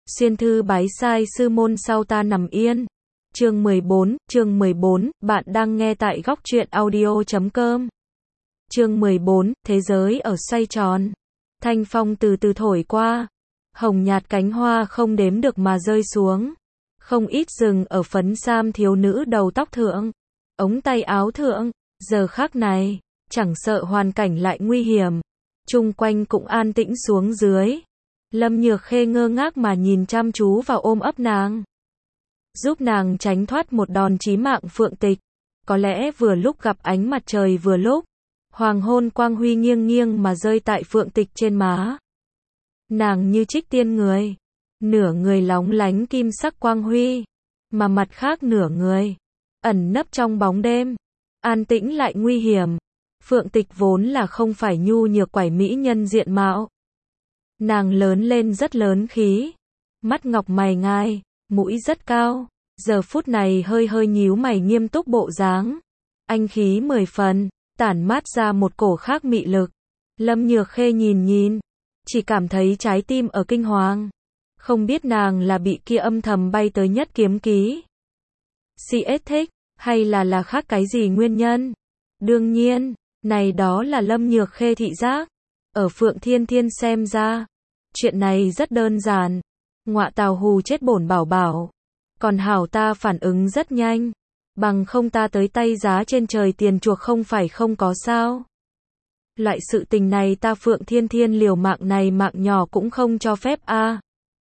Xuyên thư bái sai sư môn sau ta nằm yên. Chương 14, bạn đang nghe tại góc truyện audio.com. Chương 14, thế giới ở xoay tròn. Thanh phong từ từ thổi qua, hồng nhạt cánh hoa không đếm được mà rơi xuống. Không ít dừng ở phấn sam thiếu nữ đầu tóc thượng, ống tay áo thượng. Giờ khắc này, chẳng sợ hoàn cảnh lại nguy hiểm, chung quanh cũng an tĩnh xuống dưới. Lâm Nhược Khê ngơ ngác mà nhìn chăm chú vào ôm ấp nàng, giúp nàng tránh thoát một đòn chí mạng Phượng Tịch. Có lẽ vừa lúc gặp ánh mặt trời, vừa lúc hoàng hôn quang huy nghiêng nghiêng mà rơi tại Phượng Tịch trên má. Nàng như trích tiên người, nửa người lóng lánh kim sắc quang huy, mà mặt khác nửa người ẩn nấp trong bóng đêm, an tĩnh lại nguy hiểm. Phượng Tịch vốn là không phải nhu nhược quải mỹ nhân diện mạo. Nàng lớn lên rất lớn khí, mắt ngọc mày ngai, mũi rất cao, giờ phút này hơi hơi nhíu mày nghiêm túc bộ dáng, anh khí 10 phần, tản mát ra một cổ khác mị lực. Lâm Nhược Khê nhìn, chỉ cảm thấy trái tim ở kinh hoàng, không biết nàng là bị kia âm thầm bay tới nhất kiếm ký CS thích, hay là khác cái gì nguyên nhân. Đương nhiên, này đó là Lâm Nhược Khê thị giác. Ở Phượng Thiên Thiên xem ra, chuyện này rất đơn giản. Ngọa tào hù chết bổn bảo bảo. Còn hảo ta phản ứng rất nhanh, bằng không ta tới tay giá trên trời tiền chuộc không phải không có sao. Loại sự tình này ta Phượng Thiên Thiên liều mạng này mạng nhỏ cũng không cho phép a.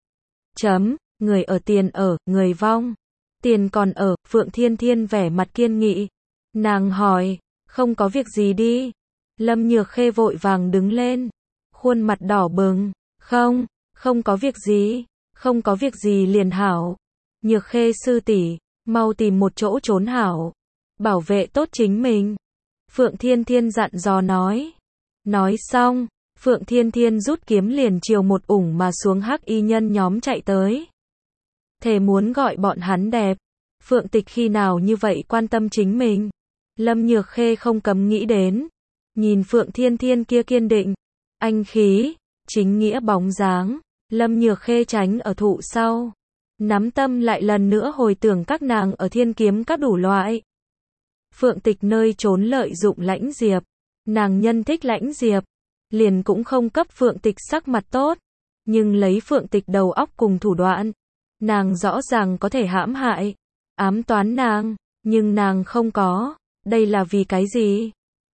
Người ở tiền ở, người vong. Tiền còn ở, Phượng Thiên Thiên vẻ mặt kiên nghị. Nàng hỏi, không có việc gì đi. Lâm Nhược Khê vội vàng đứng lên, khuôn mặt đỏ bừng. Không có việc gì, không có việc gì liền hảo. Nhược Khê sư tỷ, mau tìm một chỗ trốn hảo, bảo vệ tốt chính mình. Phượng Thiên Thiên dặn dò nói. Nói xong, Phượng Thiên Thiên rút kiếm liền chiều một ủng mà xuống hắc y nhân nhóm chạy tới. Thề muốn gọi bọn hắn đẹp. Phượng Tịch khi nào như vậy quan tâm chính mình? Lâm Nhược Khê không cấm nghĩ đến. Nhìn Phượng Thiên Thiên kia kiên định, anh khí, chính nghĩa bóng dáng, Lâm Nhược Khê tránh ở thụ sau, nắm tâm lại lần nữa hồi tưởng các nàng ở thiên kiếm các đủ loại. Phượng Tịch nơi trốn lợi dụng Lãnh Diệp, nàng nhân thích Lãnh Diệp, liền cũng không cấp Phượng Tịch sắc mặt tốt, nhưng lấy Phượng Tịch đầu óc cùng thủ đoạn, nàng rõ ràng có thể hãm hại, ám toán nàng, nhưng nàng không có. Đây là vì cái gì?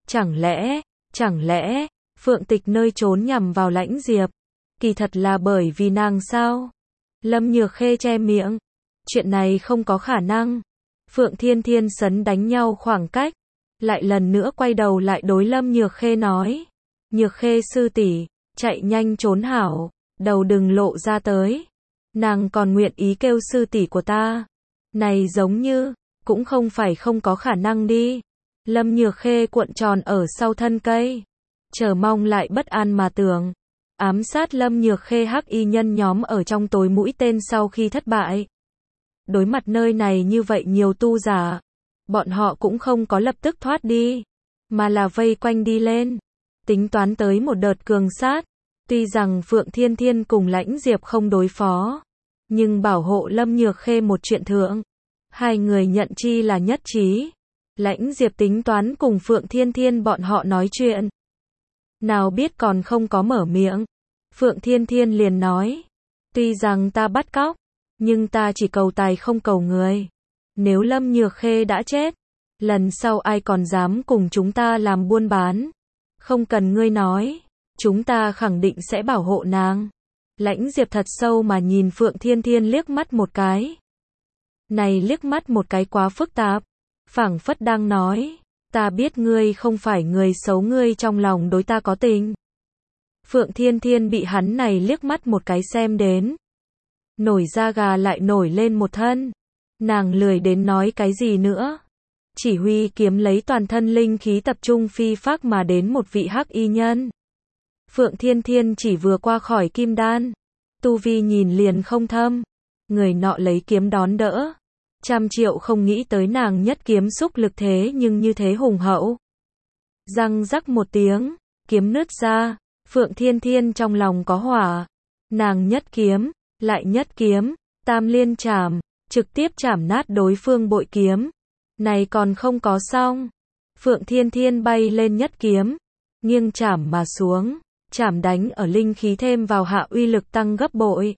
Chẳng lẽ Phượng Tịch nơi trốn nhằm vào Lãnh Diệp, kỳ thật là bởi vì nàng sao? Lâm Nhược Khê che miệng, chuyện này không có khả năng. Phượng Thiên Thiên sấn đánh nhau khoảng cách, lại lần nữa quay đầu lại đối Lâm Nhược Khê nói. Nhược Khê sư tỷ, chạy nhanh trốn hảo, đầu đừng lộ ra tới. Nàng còn nguyện ý kêu sư tỷ của ta. Này giống như, cũng không phải không có khả năng đi. Lâm Nhược Khê cuộn tròn ở sau thân cây, chờ mong lại bất an mà tưởng. Ám sát Lâm Nhược Khê hắc y nhân nhóm ở trong tối mũi tên sau khi thất bại. Đối mặt nơi này như vậy nhiều tu giả, bọn họ cũng không có lập tức thoát đi, mà là vây quanh đi lên, tính toán tới một đợt cường sát. Tuy rằng Phượng Thiên Thiên cùng Lãnh Diệp không đối phó, nhưng bảo hộ Lâm Nhược Khê một chuyện thượng, hai người nhận chi là nhất trí. Lãnh Diệp tính toán cùng Phượng Thiên Thiên bọn họ nói chuyện. Nào biết còn không có mở miệng, Phượng Thiên Thiên liền nói. Tuy rằng ta bắt cóc, nhưng ta chỉ cầu tài không cầu người. Nếu Lâm Nhược Khê đã chết, lần sau ai còn dám cùng chúng ta làm buôn bán. Không cần ngươi nói, chúng ta khẳng định sẽ bảo hộ nàng. Lãnh Diệp thật sâu mà nhìn Phượng Thiên Thiên liếc mắt một cái. Này liếc mắt một cái quá phức tạp, phảng phất đang nói, ta biết ngươi không phải người xấu, ngươi trong lòng đối ta có tình. Phượng Thiên Thiên bị hắn này liếc mắt một cái xem đến, nổi da gà lại nổi lên một thân. Nàng lười đến nói cái gì nữa, chỉ huy kiếm lấy toàn thân linh khí tập trung phi phác mà đến một vị hắc y nhân. Phượng Thiên Thiên chỉ vừa qua khỏi kim đan, tu vi nhìn liền không thâm, người nọ lấy kiếm đón đỡ. Trăm triệu không nghĩ tới nàng nhất kiếm xúc lực thế nhưng như thế hùng hậu. Răng rắc một tiếng, kiếm nứt ra, Phượng Thiên Thiên trong lòng có hỏa. Nàng nhất kiếm, lại nhất kiếm, tam liên chảm, trực tiếp chảm nát đối phương bội kiếm. Này còn không có xong. Phượng Thiên Thiên bay lên nhất kiếm, nghiêng chảm mà xuống, chảm đánh ở linh khí thêm vào hạ uy lực tăng gấp bội.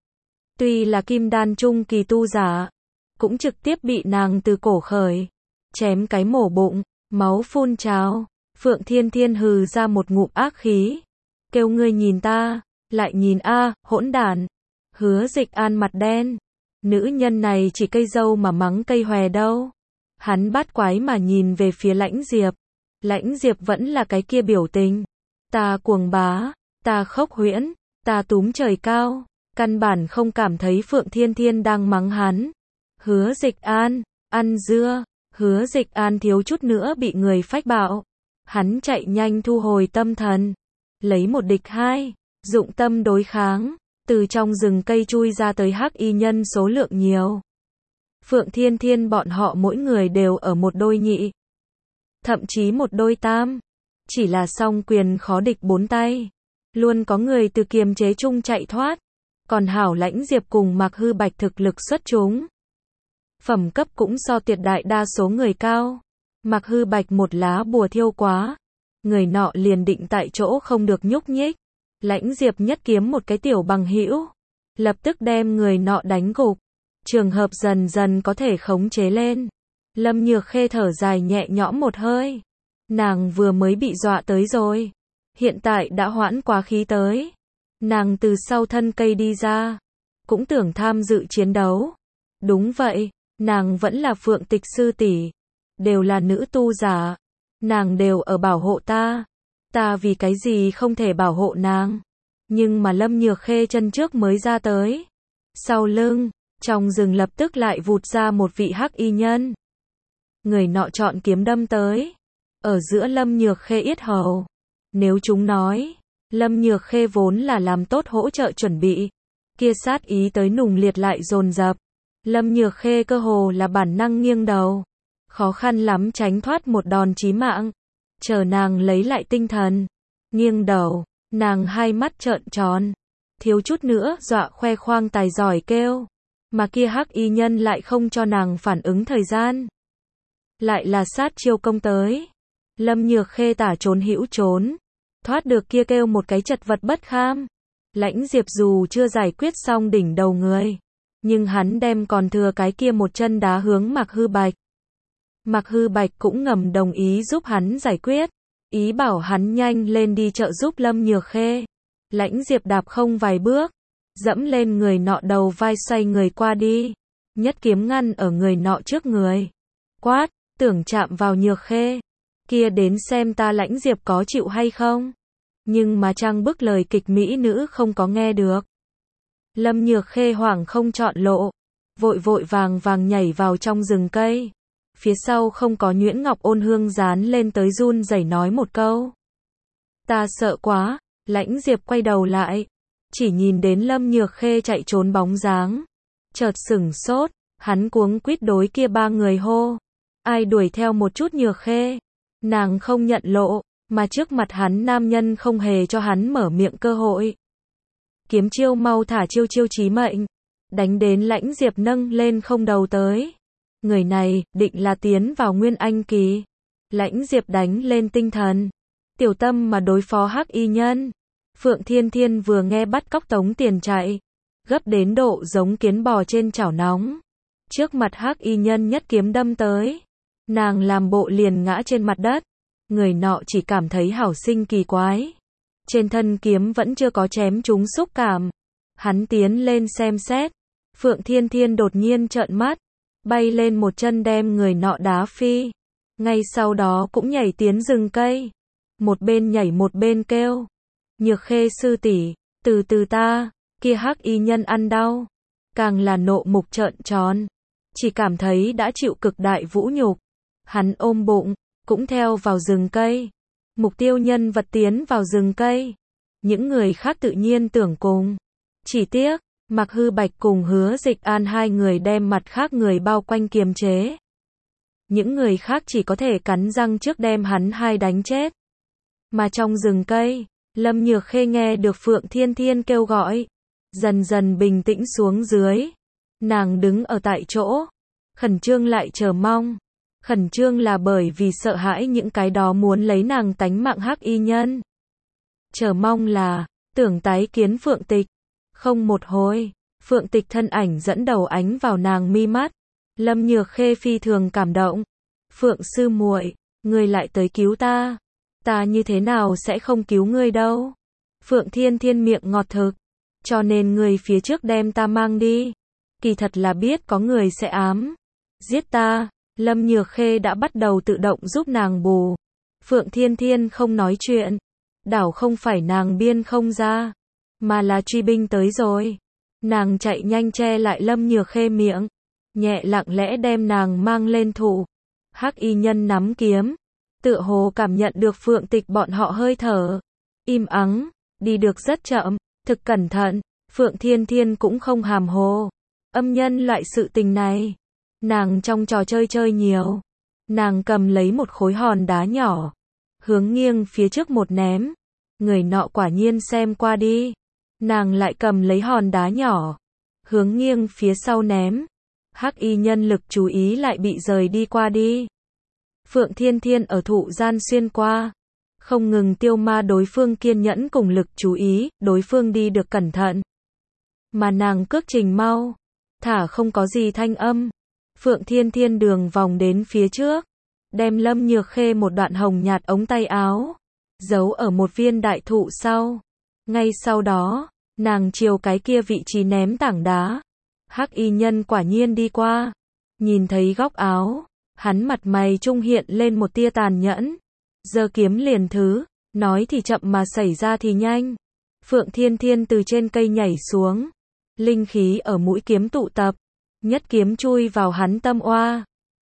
Tuy là kim đan trung kỳ tu giả, cũng trực tiếp bị nàng từ cổ khởi, chém cái mổ bụng, máu phun trào. Phượng Thiên Thiên hừ ra một ngụm ác khí, kêu ngươi nhìn ta, lại nhìn a, hỗn đản. Hứa Dịch An mặt đen, nữ nhân này chỉ cây dâu mà mắng cây hòe đâu. Hắn bát quái mà nhìn về phía Lãnh Diệp. Lãnh Diệp vẫn là cái kia biểu tình. Ta cuồng bá, ta khốc huyễn, ta túm trời cao, căn bản không cảm thấy Phượng Thiên Thiên đang mắng hắn. Hứa Dịch An, ăn dưa. Hứa Dịch An thiếu chút nữa bị người phách bạo. Hắn chạy nhanh thu hồi tâm thần, lấy một địch hai, dụng tâm đối kháng. Từ trong rừng cây chui ra tới hắc y nhân số lượng nhiều. Phượng Thiên Thiên bọn họ mỗi người đều ở một đôi nhị, thậm chí một đôi tam. Chỉ là song quyền khó địch bốn tay. Luôn có người từ kiềm chế chung chạy thoát. Còn hảo Lãnh Diệp cùng Mạc Hư Bạch thực lực xuất chúng. Phẩm cấp cũng so tuyệt đại đa số người cao. Mạc Hư Bạch một lá bùa thiêu quá, người nọ liền định tại chỗ không được nhúc nhích. Lãnh Diệp nhất kiếm một cái tiểu bằng hữu, lập tức đem người nọ đánh gục. Trường hợp dần dần có thể khống chế lên. Lâm Nhược Khê thở dài nhẹ nhõm một hơi. Nàng vừa mới bị dọa tới rồi, hiện tại đã hoãn quá khí tới. Nàng từ sau thân cây đi ra, cũng tưởng tham dự chiến đấu. Đúng vậy, nàng vẫn là Phượng Tịch sư tỷ, đều là nữ tu giả, nàng đều ở bảo hộ ta. Ta vì cái gì không thể bảo hộ nàng? Nhưng mà Lâm Nhược Khê chân trước mới ra tới, sau lưng, trong rừng lập tức lại vụt ra một vị hắc y nhân. Người nọ chọn kiếm đâm tới, ở giữa Lâm Nhược Khê yết hầu. Nếu chúng nói, Lâm Nhược Khê vốn là làm tốt hỗ trợ chuẩn bị, kia sát ý tới nùng liệt lại dồn dập. Lâm Nhược Khê cơ hồ là bản năng nghiêng đầu, khó khăn lắm tránh thoát một đòn chí mạng. Chờ nàng lấy lại tinh thần, nghiêng đầu, nàng hai mắt trợn tròn, thiếu chút nữa dọa khoe khoang tài giỏi kêu. Mà kia hắc y nhân lại không cho nàng phản ứng thời gian, lại là sát chiêu công tới. Lâm Nhược Khê tả trốn hữu trốn, thoát được kia kêu một cái chật vật bất kham. Lãnh Diệp dù chưa giải quyết xong đỉnh đầu người, nhưng hắn đem còn thừa cái kia một chân đá hướng Mạc Hư Bạch. Mạc Hư Bạch cũng ngầm đồng ý giúp hắn giải quyết, ý bảo hắn nhanh lên đi trợ giúp Lâm Nhược Khê. Lãnh Diệp đạp không vài bước, dẫm lên người nọ đầu vai xoay người qua đi, nhất kiếm ngăn ở người nọ trước người. Quát, tưởng chạm vào Nhược Khê, kia đến xem ta Lãnh Diệp có chịu hay không. Nhưng mà trang bức lời kịch mỹ nữ không có nghe được. Lâm Nhược Khê hoảng không chọn lộ, vội vội vàng vàng nhảy vào trong rừng cây. Phía sau không có Nhuyễn Ngọc Ôn Hương dán lên tới run rẩy nói một câu. Ta sợ quá. Lãnh Diệp quay đầu lại, chỉ nhìn đến Lâm Nhược Khê chạy trốn bóng dáng, chợt sửng sốt, hắn cuống quýt đối kia ba người hô. Ai đuổi theo một chút Nhược Khê. Nàng không nhận lộ, mà trước mặt hắn nam nhân không hề cho hắn mở miệng cơ hội. Kiếm chiêu mau thả chiêu chiêu chí mệnh, đánh đến Lãnh Diệp nâng lên không đầu tới. Người này, định là tiến vào Nguyên Anh kỳ. Lãnh Diệp đánh lên tinh thần, tiểu tâm mà đối phó hắc y nhân. Phượng Thiên Thiên vừa nghe bắt cóc tống tiền chạy, gấp đến độ giống kiến bò trên chảo nóng. Trước mặt hắc y nhân nhất kiếm đâm tới, nàng làm bộ liền ngã trên mặt đất. Người nọ chỉ cảm thấy hảo sinh kỳ quái, trên thân kiếm vẫn chưa có chém trúng xúc cảm. Hắn tiến lên xem xét, Phượng Thiên Thiên đột nhiên trợn mắt, bay lên một chân đem người nọ đá phi. Ngay sau đó cũng nhảy tiến rừng cây, một bên nhảy một bên kêu. Nhược Khê sư tỷ, từ từ ta. Kia hắc y nhân ăn đau, càng là nộ mục trợn tròn, chỉ cảm thấy đã chịu cực đại vũ nhục. Hắn ôm bụng, cũng theo vào rừng cây. Mục tiêu nhân vật tiến vào rừng cây, những người khác tự nhiên tưởng cùng. Chỉ tiếc, Mạc Hư Bạch cùng Hứa Dịch An hai người đem mặt khác người bao quanh kiềm chế. Những người khác chỉ có thể cắn răng trước đem hắn hai đánh chết. Mà trong rừng cây, Lâm Nhược Khê nghe được Phượng Thiên Thiên kêu gọi. dần dần bình tĩnh xuống dưới. Nàng đứng ở tại chỗ, khẩn trương lại chờ mong. Khẩn trương là bởi vì sợ hãi những cái đó muốn lấy nàng tánh mạng hắc y nhân. Chờ mong là, tưởng tái kiến Phượng Tịch. Không một hồi, Phượng Tịch thân ảnh dẫn đầu ánh vào nàng mi mắt. Lâm Nhược Khê phi thường cảm động. Phượng sư muội, ngươi lại tới cứu ta. Ta như thế nào sẽ không cứu ngươi đâu. Phượng Thiên Thiên miệng ngọt thực. Cho nên ngươi phía trước đem ta mang đi. Kỳ thật là biết có người sẽ ám giết ta. Lâm Nhược Khê đã bắt đầu tự động giúp nàng bù. Phượng Thiên Thiên không nói chuyện. Đảo không phải nàng biên không ra, mà là truy binh tới rồi. Nàng chạy nhanh che lại Lâm Nhược Khê miệng, nhẹ lặng lẽ đem nàng mang lên thủ. Hắc y nhân nắm kiếm, tựa hồ cảm nhận được Phượng Tịch bọn họ hơi thở. Im ắng, đi được rất chậm, thực cẩn thận. Phượng Thiên Thiên cũng không hàm hồ. Âm nhân loại sự tình này, nàng trong trò chơi chơi nhiều. Nàng cầm lấy một khối hòn đá nhỏ, hướng nghiêng phía trước một ném. Người nọ quả nhiên xem qua đi. Nàng lại cầm lấy hòn đá nhỏ, hướng nghiêng phía sau ném. Hắc y nhân lực chú ý lại bị rời đi qua đi. Phượng Thiên Thiên ở thụ gian xuyên qua, không ngừng tiêu ma đối phương kiên nhẫn cùng lực chú ý, đối phương đi được cẩn thận. Mà nàng cước trình mau, thả không có gì thanh âm. Phượng Thiên Thiên đường vòng đến phía trước, đem Lâm Nhược Khê một đoạn hồng nhạt ống tay áo, giấu ở một viên đại thụ sau. Ngay sau đó, nàng chiều cái kia vị trí ném tảng đá. Hắc y nhân quả nhiên đi qua, nhìn thấy góc áo, hắn mặt mày trung hiện lên một tia tàn nhẫn. Giơ kiếm liền thứ, nói thì chậm mà xảy ra thì nhanh. Phượng Thiên Thiên từ trên cây nhảy xuống, linh khí ở mũi kiếm tụ tập, nhất kiếm chui vào hắn tâm oa.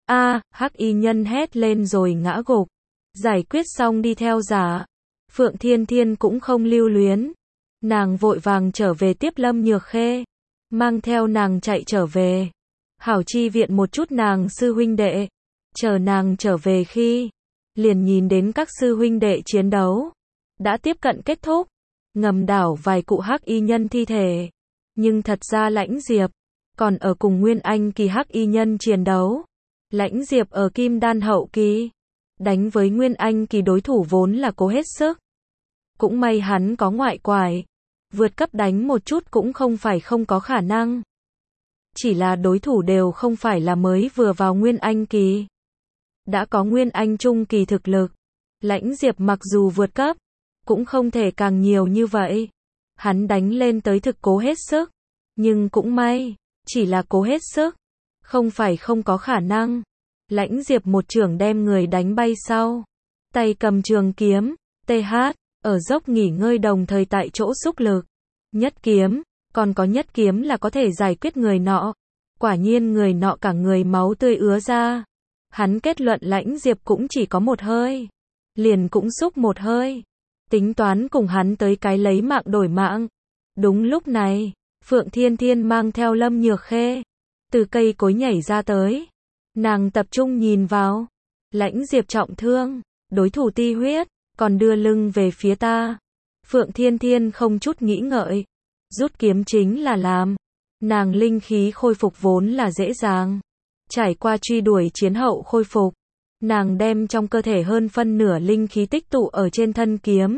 Hắc y nhân hét lên rồi ngã gục. Giải quyết xong đi theo giả. Phượng Thiên Thiên cũng không lưu luyến. Nàng vội vàng trở về tiếp Lâm Nhược Khê, mang theo nàng chạy trở về. Hảo chi viện một chút nàng sư huynh đệ. Chờ nàng trở về khi, liền nhìn đến các sư huynh đệ chiến đấu đã tiếp cận kết thúc, ngầm đảo vài cụ hắc y nhân thi thể. Nhưng thật ra Lãnh Diệp còn ở cùng Nguyên Anh kỳ hắc y nhân chiến đấu. Lãnh Diệp ở Kim Đan hậu kỳ, đánh với Nguyên Anh kỳ đối thủ vốn là cố hết sức. Cũng may hắn có ngoại quải, vượt cấp đánh một chút cũng không phải không có khả năng. Chỉ là đối thủ đều không phải là mới vừa vào Nguyên Anh kỳ, đã có Nguyên Anh trung kỳ thực lực. Lãnh Diệp mặc dù vượt cấp, cũng không thể càng nhiều như vậy. Hắn đánh lên tới thực cố hết sức, nhưng cũng may, chỉ là cố hết sức, không phải không có khả năng. Lãnh Diệp một chưởng đem người đánh bay sau, tay cầm trường kiếm, TH, ở dốc nghỉ ngơi đồng thời tại chỗ xúc lực. Nhất kiếm, còn có nhất kiếm là có thể giải quyết người nọ. Quả nhiên người nọ cả người máu tươi ứa ra. Hắn kết luận Lãnh Diệp cũng chỉ có một hơi, liền cũng xúc một hơi, tính toán cùng hắn tới cái lấy mạng đổi mạng. Đúng lúc này, Phượng Thiên Thiên mang theo Lâm Nhược Khê từ cây cối nhảy ra tới. Nàng tập trung nhìn vào, Lãnh Diệp trọng thương, đối thủ ti huyết, còn đưa lưng về phía ta. Phượng Thiên Thiên không chút nghĩ ngợi, rút kiếm chính là làm. Nàng linh khí khôi phục vốn là dễ dàng, trải qua truy đuổi chiến hậu khôi phục, nàng đem trong cơ thể hơn phân nửa linh khí tích tụ ở trên thân kiếm.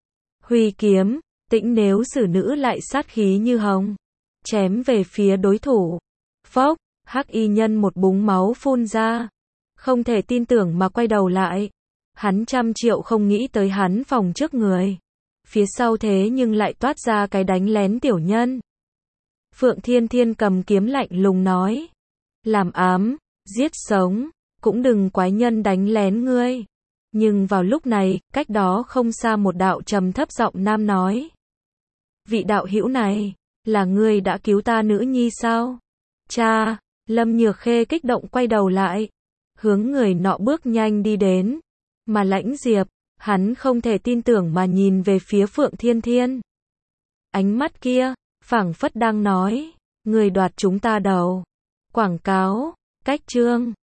Huy kiếm, tĩnh nếu xử nữ lại sát khí như hồng, chém về phía đối thủ. Phốc, hắc y nhân một búng máu phun ra, không thể tin tưởng mà quay đầu lại. Hắn trăm triệu không nghĩ tới hắn phòng trước người, phía sau thế nhưng lại toát ra cái đánh lén tiểu nhân. Phượng Thiên Thiên cầm kiếm lạnh lùng nói, làm ám, giết sống, cũng đừng quái nhân đánh lén ngươi. Nhưng vào lúc này, cách đó không xa một đạo trầm thấp giọng nam nói, vị đạo hữu này, là ngươi đã cứu ta nữ nhi sao? Cha! Lâm Nhược Khê kích động quay đầu lại, hướng người nọ bước nhanh đi đến. Mà Lãnh Diệp, hắn không thể tin tưởng mà nhìn về phía Phượng Thiên Thiên. Ánh mắt kia, phảng phất đang nói, người đoạt chúng ta đầu. Quảng cáo, cách chương.